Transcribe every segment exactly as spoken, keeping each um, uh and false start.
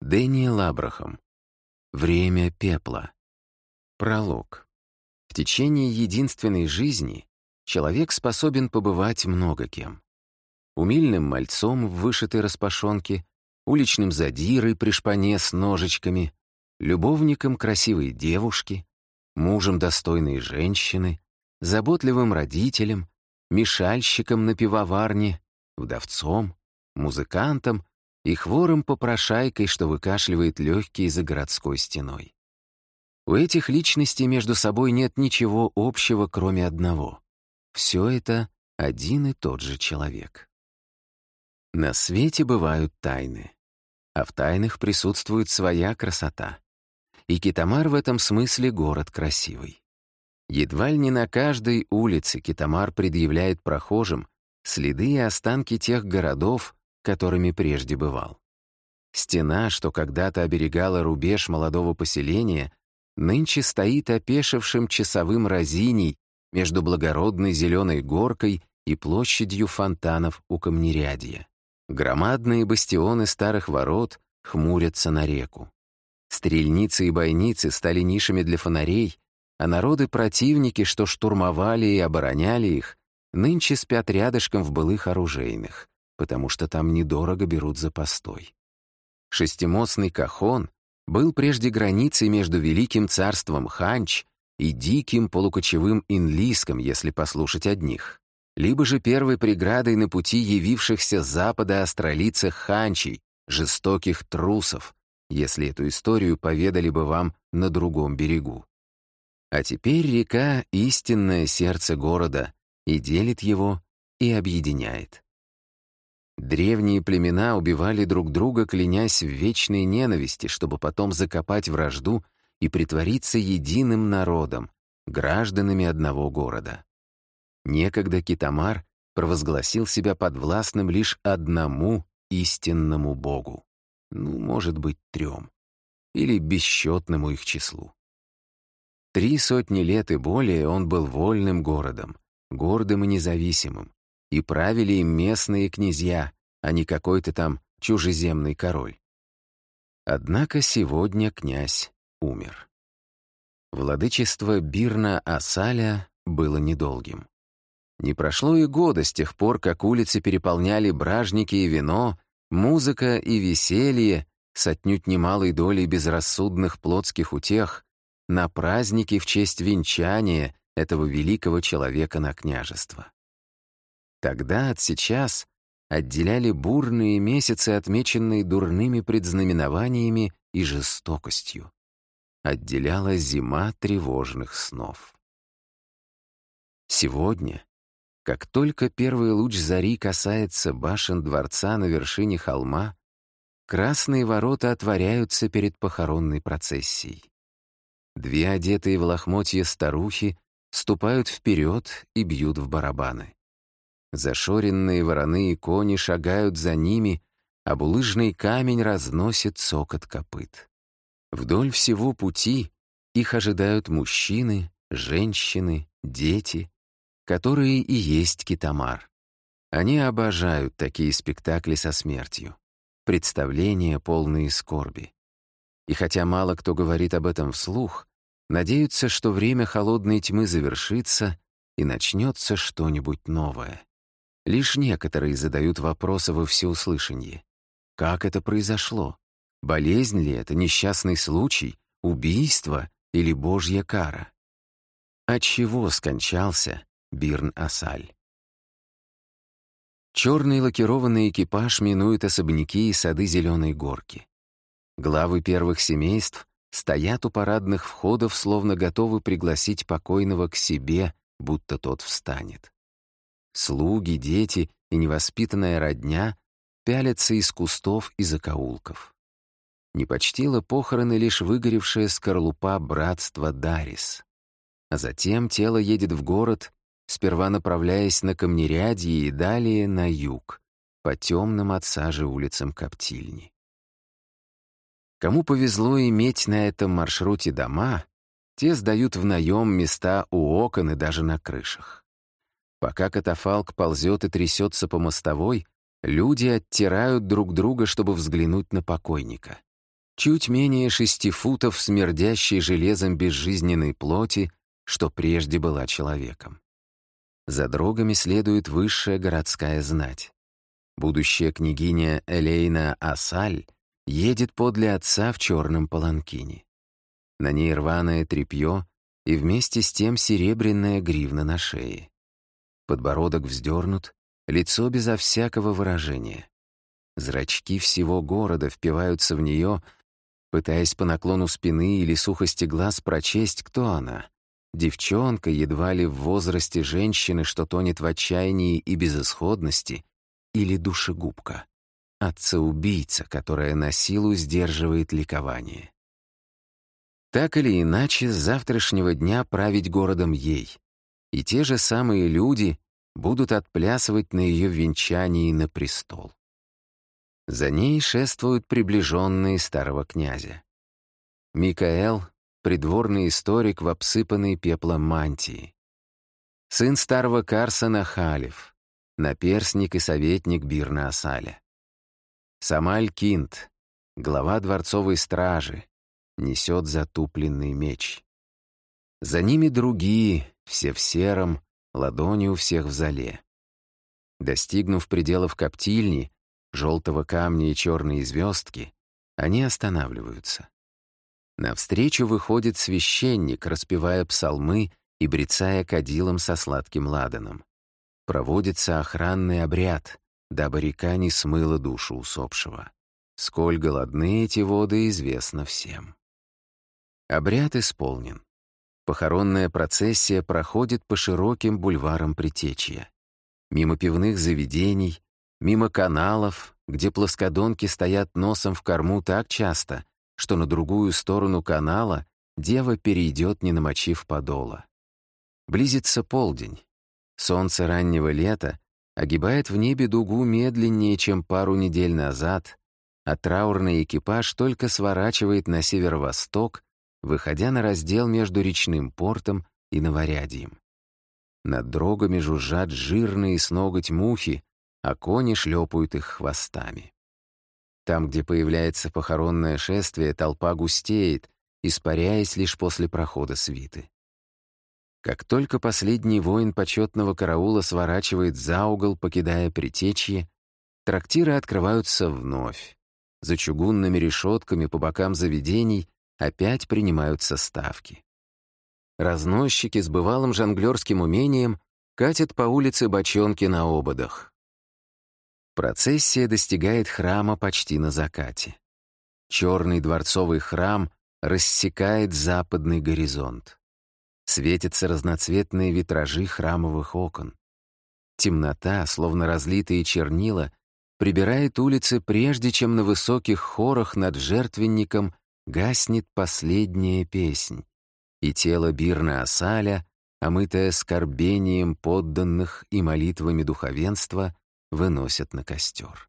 Дэниел Абрахам. Время пепла. Пролог. В течение единственной жизни человек способен побывать много кем. Умильным мальцом в вышитой распашонке, уличным задирой при шпане с ножичками, любовником красивой девушки, мужем достойной женщины, заботливым родителем, мешальщиком на пивоварне, вдовцом, музыкантом и хворым-попрошайкой, что выкашливает легкие за городской стеной. У этих личностей между собой нет ничего общего, кроме одного. Все это один и тот же человек. На свете бывают тайны, а в тайнах присутствует своя красота. И Китамар в этом смысле город красивый. Едва ли не на каждой улице Китамар предъявляет прохожим следы и останки тех городов, которыми прежде бывал. Стена, что когда-то оберегала рубеж молодого поселения, нынче стоит опешившим часовым разиней между благородной зеленой горкой и площадью фонтанов у Камнерядья. Громадные бастионы старых ворот хмурятся на реку. Стрельницы и бойницы стали нишами для фонарей, а народы-противники, что штурмовали и обороняли их, нынче спят рядышком в былых оружейных, потому что там недорого берут за постой. Шестимостный Кахон был прежде границей между великим царством Ханч и диким полукочевым Инлиском, если послушать одних, либо же первой преградой на пути явившихся с запада астролицах Ханчей, жестоких трусов, если эту историю поведали бы вам на другом берегу. А теперь река — истинное сердце города, и делит его, и объединяет. Древние племена убивали друг друга, клянясь в вечной ненависти, чтобы потом закопать вражду и притвориться единым народом, гражданами одного города. Некогда Китамар провозгласил себя подвластным лишь одному истинному богу, ну, может быть, трем, или бесчетному их числу. Три сотни лет и более он был вольным городом, гордым и независимым, и правили им местные князья, а не какой-то там чужеземный король. Однако сегодня князь умер. Владычество Бирна-Асаля было недолгим. Не прошло и года с тех пор, как улицы переполняли бражники и вино, музыка и веселье с отнюдь немалой долей безрассудных плотских утех на праздники в честь венчания этого великого человека на княжество. Тогда от сейчас отделяли бурные месяцы, отмеченные дурными предзнаменованиями и жестокостью. Отделяла зима тревожных снов. Сегодня, как только первый луч зари касается башен дворца на вершине холма, красные ворота отворяются перед похоронной процессией. Две одетые в лохмотья старухи ступают вперед и бьют в барабаны. Зашоренные вороны и кони шагают за ними, а булыжный камень разносит цокот копыт. Вдоль всего пути их ожидают мужчины, женщины, дети, которые и есть Китамар. Они обожают такие спектакли со смертью, представления, полные скорби. И хотя мало кто говорит об этом вслух, надеются, что время холодной тьмы завершится и начнется что-нибудь новое. Лишь некоторые задают вопросы во всеуслышанье. Как это произошло? Болезнь ли это, несчастный случай, убийство или божья кара? От чего скончался Бирн-Асаль? Черный лакированный экипаж минует особняки и сады Зеленой горки. Главы первых семейств стоят у парадных входов, словно готовы пригласить покойного к себе, будто тот встанет. Слуги, дети и невоспитанная родня пялятся из кустов и закоулков. Не почтила похороны лишь выгоревшая скорлупа братства Дарис. А затем тело едет в город, сперва направляясь на Камнерядье и далее на юг, по темным от сажи улицам Коптильни. Кому повезло иметь на этом маршруте дома, те сдают в наем места у окон и даже на крышах. Пока катафалк ползет и трясется по мостовой, люди оттирают друг друга, чтобы взглянуть на покойника. чуть менее шести футов смердящей железом безжизненной плоти, что прежде была человеком. За дрогами следует высшая городская знать. Будущая княгиня Элейна Асаль едет подле отца в черном паланкине. На ней рваное тряпье и вместе с тем серебряная гривна на шее. Подбородок вздернут, лицо безо всякого выражения. Зрачки всего города впиваются в нее, пытаясь по наклону спины или сухости глаз прочесть, кто она. Девчонка, едва ли в возрасте женщины, что тонет в отчаянии и безысходности, или душегубка, отца-убийца, которая на силу сдерживает ликование. Так или иначе, с завтрашнего дня править городом ей, и те же самые люди будут отплясывать на ее венчании на престол. За ней шествуют приближенные старого князя. Микаэл — придворный историк в обсыпанной пеплом мантии. Сын старого Карсона Халев, наперсник и советник Бирна Асаля. Самаль Кинт, глава дворцовой стражи, несет затупленный меч. За ними другие, все в сером, ладони у всех в золе. Достигнув пределов коптильни, желтого камня и черной звездки, они останавливаются. Навстречу выходит священник, распевая псалмы и брецая кадилом со сладким ладаном. Проводится охранный обряд, дабы река не смыла душу усопшего. Сколь голодны эти воды, известно всем. Обряд исполнен. Похоронная процессия проходит по широким бульварам Притечья. Мимо пивных заведений, мимо каналов, где плоскодонки стоят носом в корму так часто, что на другую сторону канала дева перейдет, не намочив подола. Близится полдень. Солнце раннего лета огибает в небе дугу медленнее, чем пару недель назад, а траурный экипаж только сворачивает на северо-восток, выходя на раздел между речным портом и Новорядьем. Над дрогами жужжат жирные с ноготь мухи, а кони шлепают их хвостами. Там, где появляется похоронное шествие, толпа густеет, испаряясь лишь после прохода свиты. Как только последний воин почетного караула сворачивает за угол, покидая Притечье, трактиры открываются вновь. За чугунными решетками по бокам заведений опять принимаются ставки. Разносчики с бывалым жонглерским умением катят по улице бочонки на ободах. Процессия достигает храма почти на закате. Черный дворцовый храм рассекает западный горизонт. Светятся разноцветные витражи храмовых окон. Темнота, словно разлитые чернила, прибирает улицы, прежде чем на высоких хорах над жертвенником гаснет последняя песнь, и тело Бирна Асаля, омытое скорбением подданных и молитвами духовенства, выносят на костер.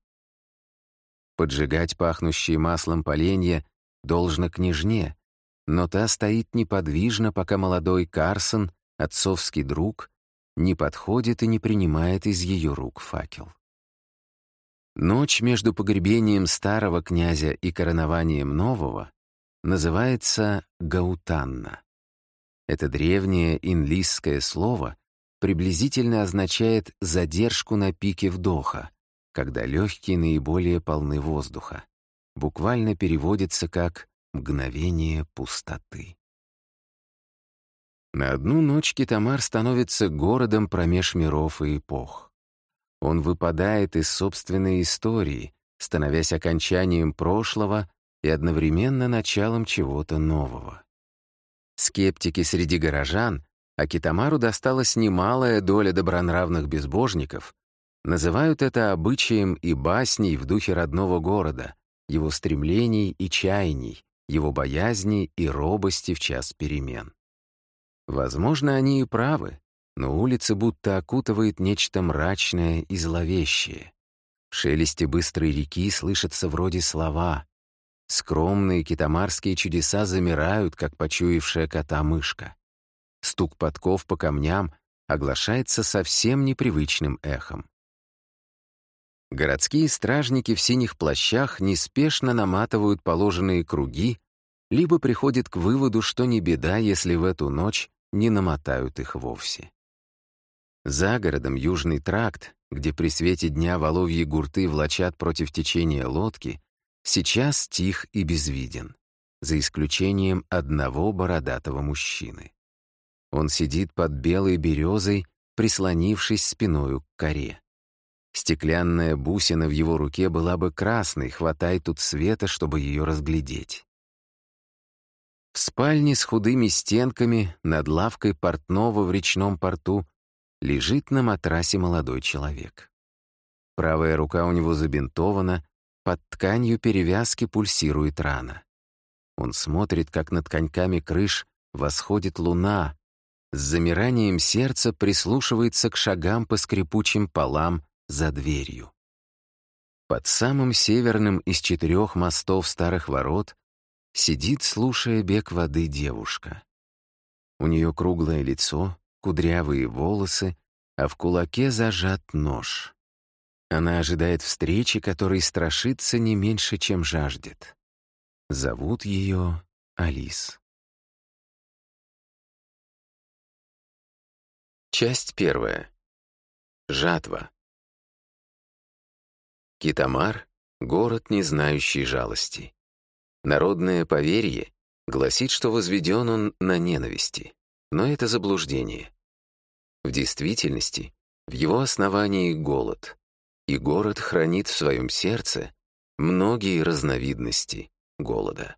Поджигать пахнущие маслом поленья должно княжне, но та стоит неподвижно, пока молодой Карсон, отцовский друг, не подходит и не принимает из ее рук факел. Ночь между погребением старого князя и коронованием нового называется Гаутанна. Это древнее инлисское слово приблизительно означает задержку на пике вдоха, когда легкие наиболее полны воздуха. Буквально переводится как «мгновение пустоты». На одну ночь Китамар становится городом промеж миров и эпох. Он выпадает из собственной истории, становясь окончанием прошлого и одновременно началом чего-то нового. Скептики среди горожан, а Китамару досталась немалая доля добронравных безбожников, называют это обычаем и басней в духе родного города, его стремлений и чаяний, его боязни и робости в час перемен. Возможно, они и правы, но улицы будто окутывает нечто мрачное и зловещее. В шелесте быстрой реки слышатся вроде слова. Скромные китамарские чудеса замирают, как почуявшая кота мышка. Стук подков по камням оглашается совсем непривычным эхом. Городские стражники в синих плащах неспешно наматывают положенные круги, либо приходят к выводу, что не беда, если в эту ночь не намотают их вовсе. За городом Южный тракт, где при свете дня воловьи гурты влачат против течения лодки, сейчас тих и безвиден, за исключением одного бородатого мужчины. Он сидит под белой березой, прислонившись спиною к коре. Стеклянная бусина в его руке была бы красной, хватай тут света, чтобы ее разглядеть. В спальне с худыми стенками над лавкой портного в речном порту лежит на матрасе молодой человек. Правая рука у него забинтована, под тканью перевязки пульсирует рана. Он смотрит, как над коньками крыш восходит луна, с замиранием сердца прислушивается к шагам по скрипучим полам за дверью. Под самым северным из четырех мостов старых ворот сидит, слушая бег воды, девушка. У нее круглое лицо, кудрявые волосы, а в кулаке зажат нож. Она ожидает встречи, которой страшится не меньше, чем жаждет. Зовут ее Алис. Часть первая. Жатва. Китамар — город, не знающий жалости. Народное поверье гласит, что возведен он на ненависти, но это заблуждение. В действительности в его основании голод, и город хранит в своем сердце многие разновидности голода.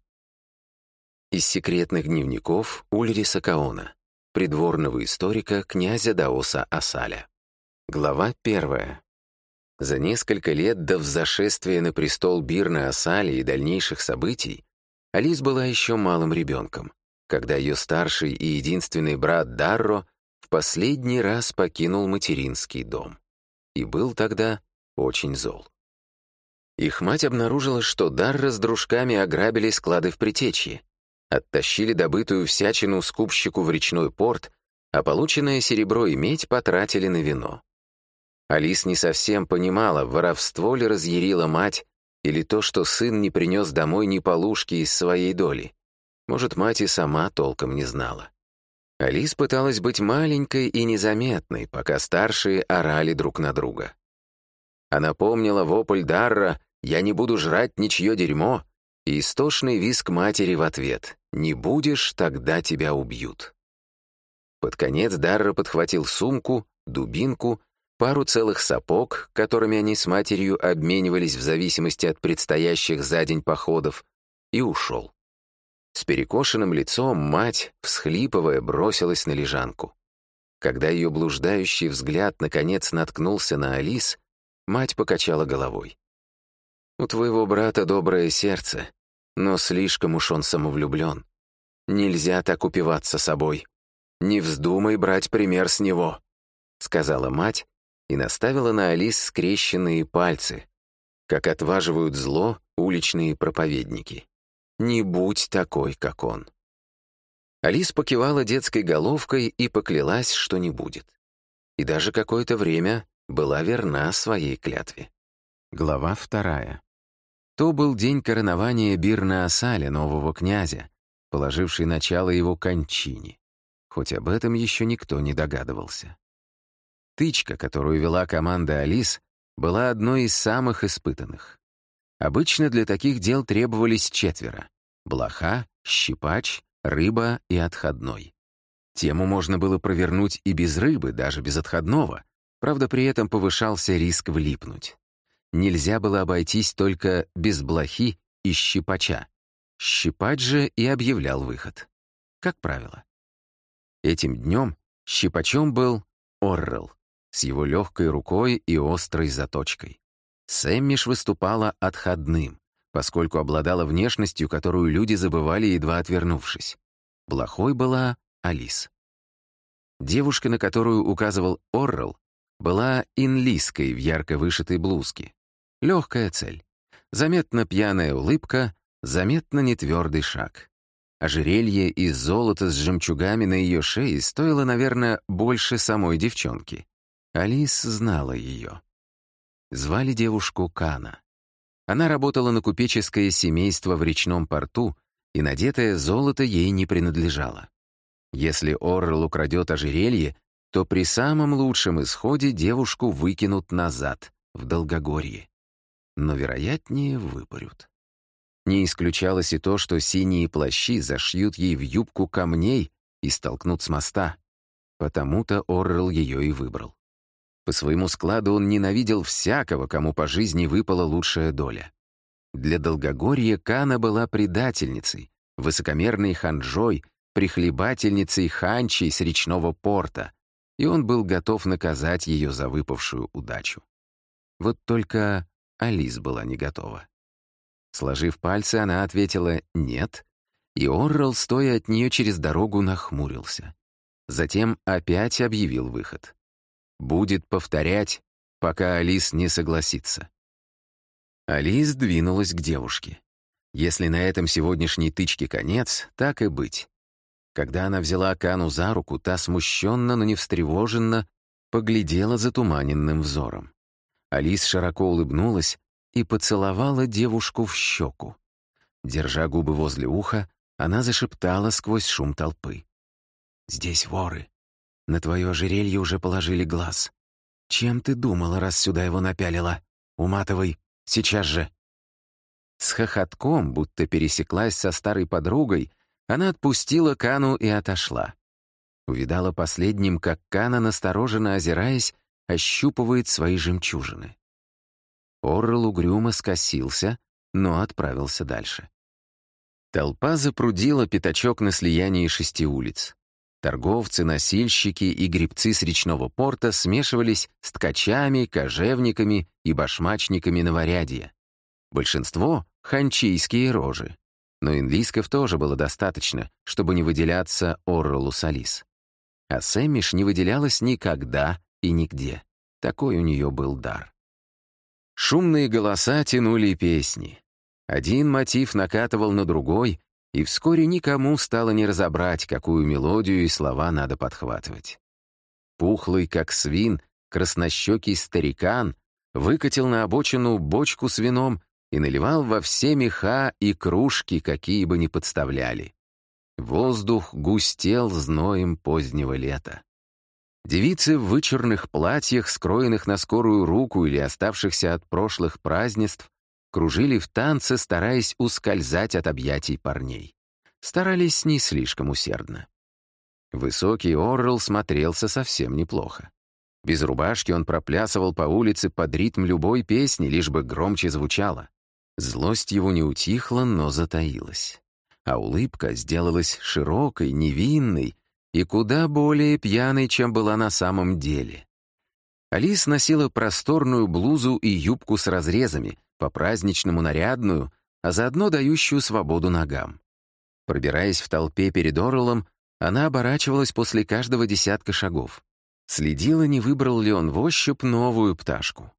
Из секретных дневников Ульриса Каона, придворного историка князя Даоса Асаля. Глава первая. За несколько лет до взошествия на престол Бирны Асали и дальнейших событий Алис была еще малым ребенком, когда ее старший и единственный брат Дарро в последний раз покинул материнский дом. И был тогда очень зол. Их мать обнаружила, что Дарро с дружками ограбили склады в Притечье, оттащили добытую всячину скупщику в речной порт, а полученное серебро и медь потратили на вино. Алис не совсем понимала, воровство ли разъярила мать, или то, что сын не принес домой ни полушки из своей доли. Может, мать и сама толком не знала. Алис пыталась быть маленькой и незаметной, пока старшие орали друг на друга. Она помнила вопль Дарра «Я не буду жрать ничье дерьмо» и истошный визг матери в ответ «Не будешь, тогда тебя убьют». Под конец Дарра подхватил сумку, дубинку, пару целых сапог, которыми они с матерью обменивались в зависимости от предстоящих за день походов, и ушел. С перекошенным лицом мать, всхлипывая, бросилась на лежанку. Когда ее блуждающий взгляд наконец наткнулся на Алис, мать покачала головой. «У твоего брата доброе сердце, но слишком уж он самовлюблен. Нельзя так упиваться собой. Не вздумай брать пример с него», — сказала мать, и наставила на Алис скрещенные пальцы, как отваживают зло уличные проповедники. «Не будь такой, как он». Алис покивала детской головкой и поклялась, что не будет. И даже какое-то время была верна своей клятве. Глава вторая. То был день коронования Бирны Асаля, нового князя, положивший начало его кончине, хоть об этом еще никто не догадывался. Тычка, которую вела команда Алис, была одной из самых испытанных. Обычно для таких дел требовались четверо — блоха, щипач, рыба и отходной. Тему можно было провернуть и без рыбы, даже без отходного, правда, при этом повышался риск влипнуть. Нельзя было обойтись только без блохи и щипача. Щипач же и объявлял выход. Как правило. Этим днем щипачом был Оррел с его легкой рукой и острой заточкой. Сэммиш выступала отходным, поскольку обладала внешностью, которую люди забывали, едва отвернувшись. Блохой была Алис. Девушка, на которую указывал Оррел, была инлиской в ярко вышитой блузке. Легкая цель. Заметно пьяная улыбка, заметно нетвердый шаг. Ожерелье из золота с жемчугами на ее шее стоило, наверное, больше самой девчонки. Алис знала ее. Звали девушку Кана. Она работала на купеческое семейство в речном порту, и надетое золото ей не принадлежало. Если Оррел украдет ожерелье, то при самом лучшем исходе девушку выкинут назад, в Долгогорье. Но, вероятнее, выпарют. Не исключалось и то, что синие плащи зашьют ей в юбку камней и столкнут с моста. Потому-то Оррел ее и выбрал. По своему складу он ненавидел всякого, кому по жизни выпала лучшая доля. Для Долгогорья Кана была предательницей, высокомерной ханжой, прихлебательницей ханчей с речного порта, и он был готов наказать ее за выпавшую удачу. Вот только Алис была не готова. Сложив пальцы, она ответила «нет», и Оррел, стоя от нее через дорогу, нахмурился. Затем опять объявил выход. Будет повторять, пока Алис не согласится. Алис двинулась к девушке. Если на этом сегодняшней тычке конец, так и быть. Когда она взяла Кану за руку, та смущенно, но не встревоженно поглядела затуманенным взором. Алис широко улыбнулась и поцеловала девушку в щеку. Держа губы возле уха, она зашептала сквозь шум толпы. «Здесь воры. На твое ожерелье уже положили глаз. Чем ты думала, раз сюда его напялила? Уматывай, сейчас же!» С хохотком, будто пересеклась со старой подругой, она отпустила Кану и отошла. Увидала последним, как Кана, настороженно озираясь, ощупывает свои жемчужины. Оррел угрюмо скосился, но отправился дальше. Толпа запрудила пятачок на слиянии шести улиц. Торговцы, носильщики и гребцы с речного порта смешивались с ткачами, кожевниками и башмачниками Новорядья. Большинство — ханчийские рожи. Но инлисков тоже было достаточно, чтобы не выделяться Оррелу с Алис. А Сэммиш не выделялась никогда и нигде. Такой у нее был дар. Шумные голоса тянули песни. Один мотив накатывал на другой, и вскоре никому стало не разобрать, какую мелодию и слова надо подхватывать. Пухлый, как свин, краснощекий старикан выкатил на обочину бочку с вином и наливал во все меха и кружки, какие бы ни подставляли. Воздух густел зноем позднего лета. Девицы в вычурных платьях, скроенных на скорую руку или оставшихся от прошлых празднеств, кружили в танце, стараясь ускользать от объятий парней. Старались не слишком усердно. Высокий Оррел смотрелся совсем неплохо. Без рубашки он проплясывал по улице под ритм любой песни, лишь бы громче звучала. Злость его не утихла, но затаилась. А улыбка сделалась широкой, невинной и куда более пьяной, чем была на самом деле. Алис носила просторную блузу и юбку с разрезами, по-праздничному нарядную, а заодно дающую свободу ногам. Пробираясь в толпе перед Оррелом, она оборачивалась после каждого десятка шагов. Следила, не выбрал ли он в ощупь новую пташку.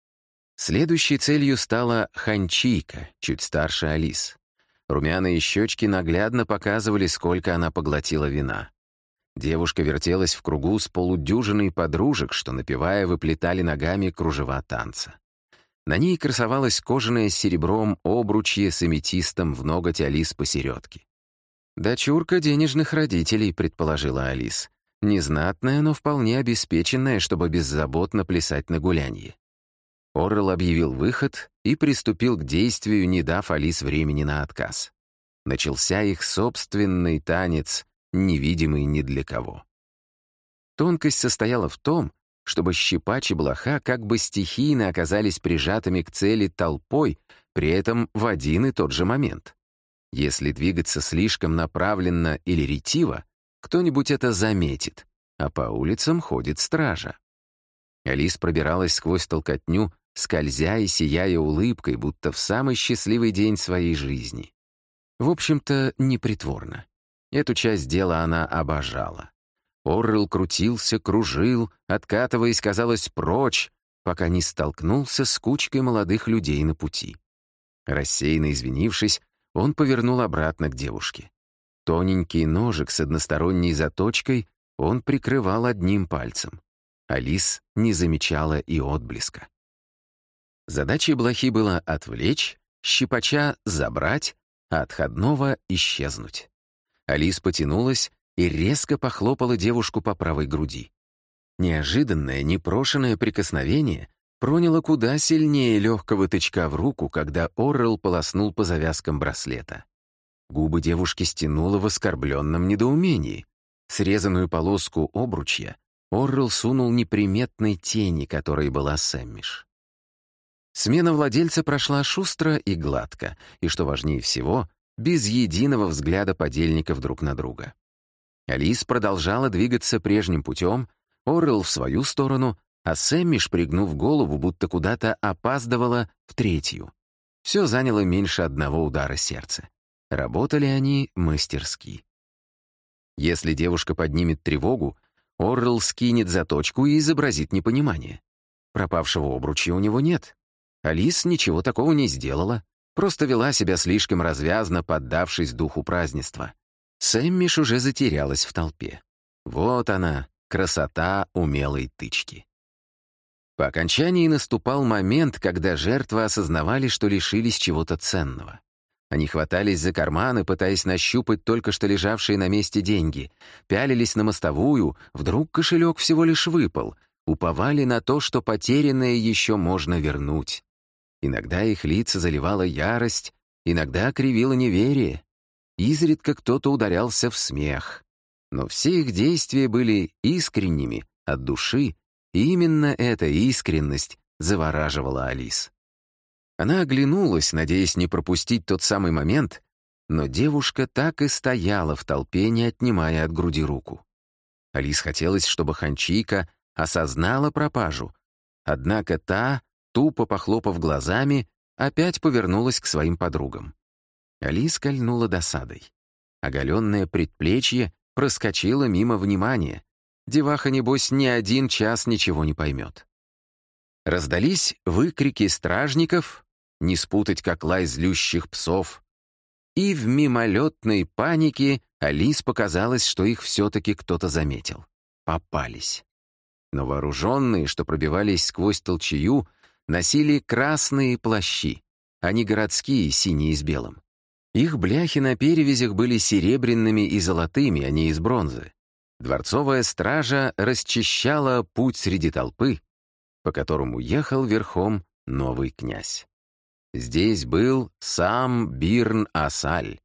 Следующей целью стала ханчийка, чуть старше Алис. Румяные щечки наглядно показывали, сколько она поглотила вина. Девушка вертелась в кругу с полудюжиной подружек, что, напевая, выплетали ногами кружева танца. На ней красовалось кожаное с серебром обручье с аметистом в ноготь Алис посередке. «Дочурка денежных родителей», — предположила Алис. «Незнатная, но вполне обеспеченная, чтобы беззаботно плясать на гулянье». Оррел объявил выход и приступил к действию, не дав Алис времени на отказ. Начался их собственный танец, невидимый ни для кого. Тонкость состояла в том, чтобы щипач и блоха как бы стихийно оказались прижатыми к цели толпой, при этом в один и тот же момент. Если двигаться слишком направленно или ретиво, кто-нибудь это заметит, а по улицам ходит стража. Алис пробиралась сквозь толкотню, скользя и сияя улыбкой, будто в самый счастливый день своей жизни. В общем-то, непритворно. Эту часть дела она обожала. Оррел крутился, кружил, откатываясь, казалось, прочь, пока не столкнулся с кучкой молодых людей на пути. Рассеянно извинившись, он повернул обратно к девушке. Тоненький ножик с односторонней заточкой он прикрывал одним пальцем. Алис не замечала и отблеска. Задачей блохи было отвлечь, щипача забрать, а отходного исчезнуть. Алис потянулась и резко похлопала девушку по правой груди. Неожиданное, непрошенное прикосновение проняло куда сильнее легкого тычка в руку, когда Оррелл полоснул по завязкам браслета. Губы девушки стянуло в оскорбленном недоумении. Срезанную полоску обручья Оррелл сунул неприметной тени, которой была Сэммиш. Смена владельца прошла шустро и гладко, и, что важнее всего, без единого взгляда подельников друг на друга. Алис продолжала двигаться прежним путем, Оррелл в свою сторону, а Сэммиш, пригнув голову, будто куда-то опаздывала, в третью. Все заняло меньше одного удара сердца. Работали они мастерски. Если девушка поднимет тревогу, Оррелл скинет заточку и изобразит непонимание. Пропавшего обруча у него нет. Алис ничего такого не сделала, просто вела себя слишком развязно, поддавшись духу празднества. Сэммиш уже затерялась в толпе. Вот она, красота умелой тычки. По окончании наступал момент, когда жертвы осознавали, что лишились чего-то ценного. Они хватались за карманы, пытаясь нащупать только что лежавшие на месте деньги, пялились на мостовую, вдруг кошелек всего лишь выпал, уповали на то, что потерянное еще можно вернуть. Иногда их лица заливала ярость, иногда кривило неверие. Изредка кто-то ударялся в смех. Но все их действия были искренними, от души, и именно эта искренность завораживала Алис. Она оглянулась, надеясь не пропустить тот самый момент, но девушка так и стояла в толпе, не отнимая от груди руку. Алис хотелось, чтобы Ханчийка осознала пропажу, однако та, тупо похлопав глазами, опять повернулась к своим подругам. Алис кольнула досадой. Оголенное предплечье проскочило мимо внимания. Деваха, небось, ни один час ничего не поймет. Раздались выкрики стражников, не спутать как лай злющих псов, и в мимолетной панике Алис показалось, что их все-таки кто-то заметил. Попались. Но вооруженные, что пробивались сквозь толчею, носили красные плащи, а не городские, синие с белым. Их бляхи на перевязях были серебряными и золотыми, а не из бронзы. Дворцовая стража расчищала путь среди толпы, по которому ехал верхом новый князь. Здесь был сам Бирн-Асаль.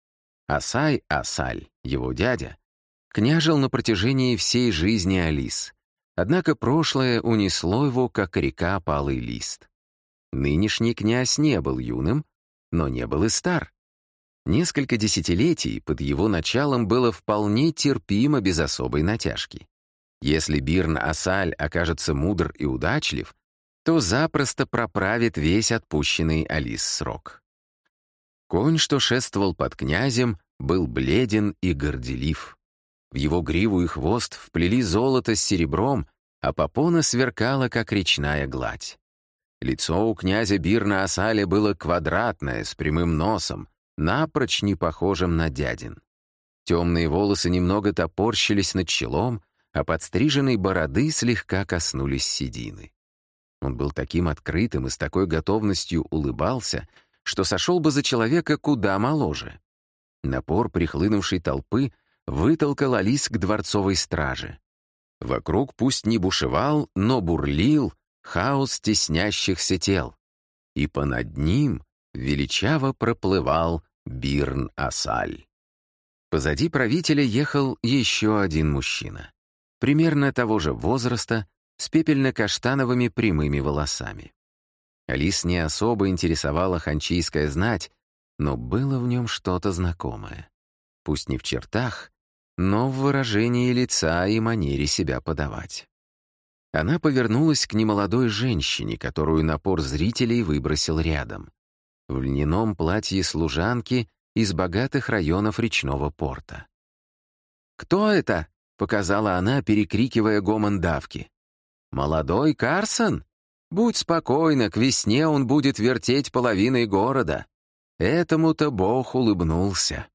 Асай-Асаль, его дядя, княжил на протяжении всей жизни Алис, однако прошлое унесло его, как река палый лист. Нынешний князь не был юным, но не был и стар. Несколько десятилетий под его началом было вполне терпимо без особой натяжки. Если Бирн-Асаль окажется мудр и удачлив, то запросто проправит весь отпущенный Алис срок. Конь, что шествовал под князем, был бледен и горделив. В его гриву и хвост вплели золото с серебром, а попона сверкала, как речная гладь. Лицо у князя Бирна-Асаля было квадратное, с прямым носом, напрочь не похожим на дядин. Темные волосы немного топорщились над челом, а подстриженной бороды слегка коснулись седины. Он был таким открытым и с такой готовностью улыбался, что сошел бы за человека куда моложе. Напор прихлынувшей толпы вытолкал Алис к дворцовой страже. Вокруг пусть не бушевал, но бурлил хаос теснящихся тел. И понад ним величаво проплывал Бирн-Асаль. Позади правителя ехал еще один мужчина. Примерно того же возраста, с пепельно-каштановыми прямыми волосами. Алис не особо интересовала ханчийская знать, но было в нем что-то знакомое. Пусть не в чертах, но в выражении лица и манере себя подавать. Она повернулась к немолодой женщине, которую напор зрителей выбросил рядом. В льняном платье служанки из богатых районов речного порта. «Кто это?» — показала она, перекрикивая гомон давки. «Молодой Карсон? Будь спокойна, к весне он будет вертеть половиной города». Этому-то Бог улыбнулся.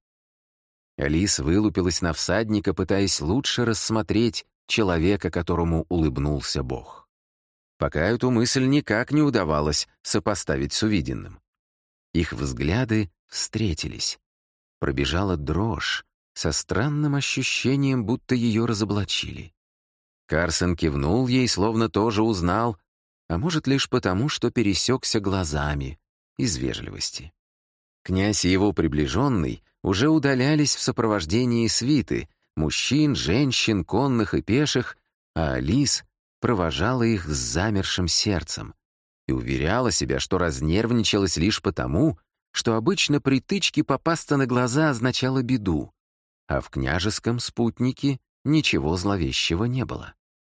Алис вылупилась на всадника, пытаясь лучше рассмотреть человека, которому улыбнулся Бог. пока эту мысль никак не удавалось сопоставить с увиденным. Их взгляды встретились. Пробежала дрожь со странным ощущением, будто ее разоблачили. Карсон кивнул ей, словно тоже узнал, а может, лишь потому, что пересекся глазами из вежливости. Князь и его приближенный уже удалялись в сопровождении свиты, мужчин, женщин, конных и пеших, а Алис провожала их с замершим сердцем и уверяла себя, что разнервничалась лишь потому, что обычно при тычке попасться на глаза означало беду, а в княжеском спутнике ничего зловещего не было.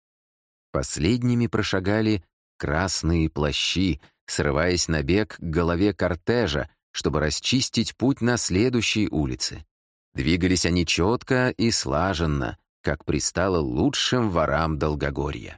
Последними прошагали красные плащи, срываясь на бег к голове кортежа, чтобы расчистить путь на следующей улице. Двигались они четко и слаженно, как пристало лучшим ворам Долгогорья.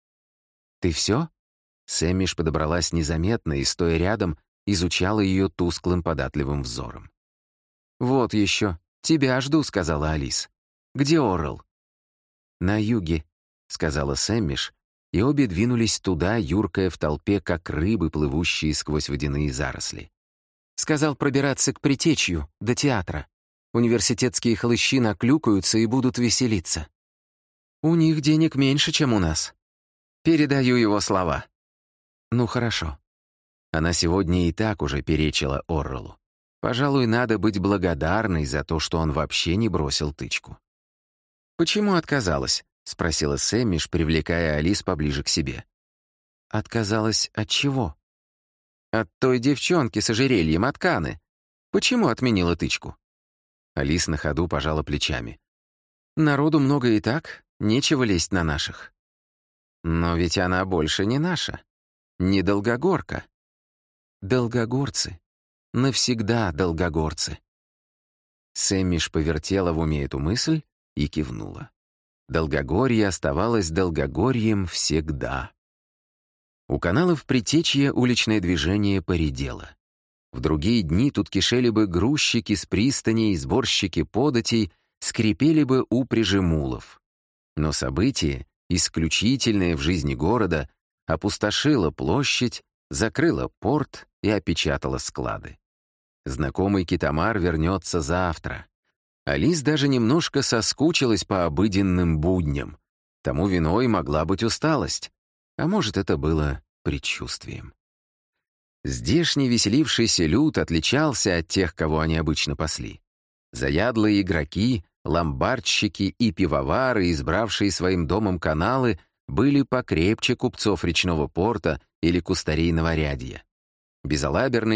«Ты все?» Сэммиш подобралась незаметно и, стоя рядом, изучала ее тусклым податливым взором. «Вот еще. Тебя жду», — сказала Алис. «Где Орел?» «На юге», — сказала Сэммиш, и обе двинулись туда, юркая в толпе, как рыбы, плывущие сквозь водяные заросли. «Сказал пробираться к Притечью, до театра. Университетские хлыщи наклюкаются и будут веселиться. У них денег меньше, чем у нас. Передаю его слова». «Ну, хорошо». Она сегодня и так уже перечила Оррелу. Пожалуй, надо быть благодарной за то, что он вообще не бросил тычку. «Почему отказалась?» — спросила Сэммиш, привлекая Алис поближе к себе. «Отказалась от чего?» «От той девчонки с ожерельем, от Каны. Почему отменила тычку?» Алис на ходу пожала плечами. «Народу много и так, нечего лезть на наших». «Но ведь она больше не наша. Не Долгогорка. Долгогорцы. Навсегда долгогорцы». Сэммиш повертела в уме эту мысль и кивнула. Долгогорье оставалось Долгогорьем всегда. У каналов Притечья уличное движение поредело. В другие дни тут кишели бы грузчики с пристаней, сборщики податей, скрипели бы упряжи мулов. Но событие, исключительное в жизни города, опустошило площадь, закрыло порт и опечатало склады. Знакомый китамар вернется завтра. Алис даже немножко соскучилась по обыденным будням. Тому виной могла быть усталость, а может, это было предчувствием. Здешний веселившийся люд отличался от тех, кого они обычно пасли. Заядлые игроки, ломбардщики и пивовары, избравшие своим домом каналы, были покрепче купцов речного порта или кустарей Новорядья. Безалаберные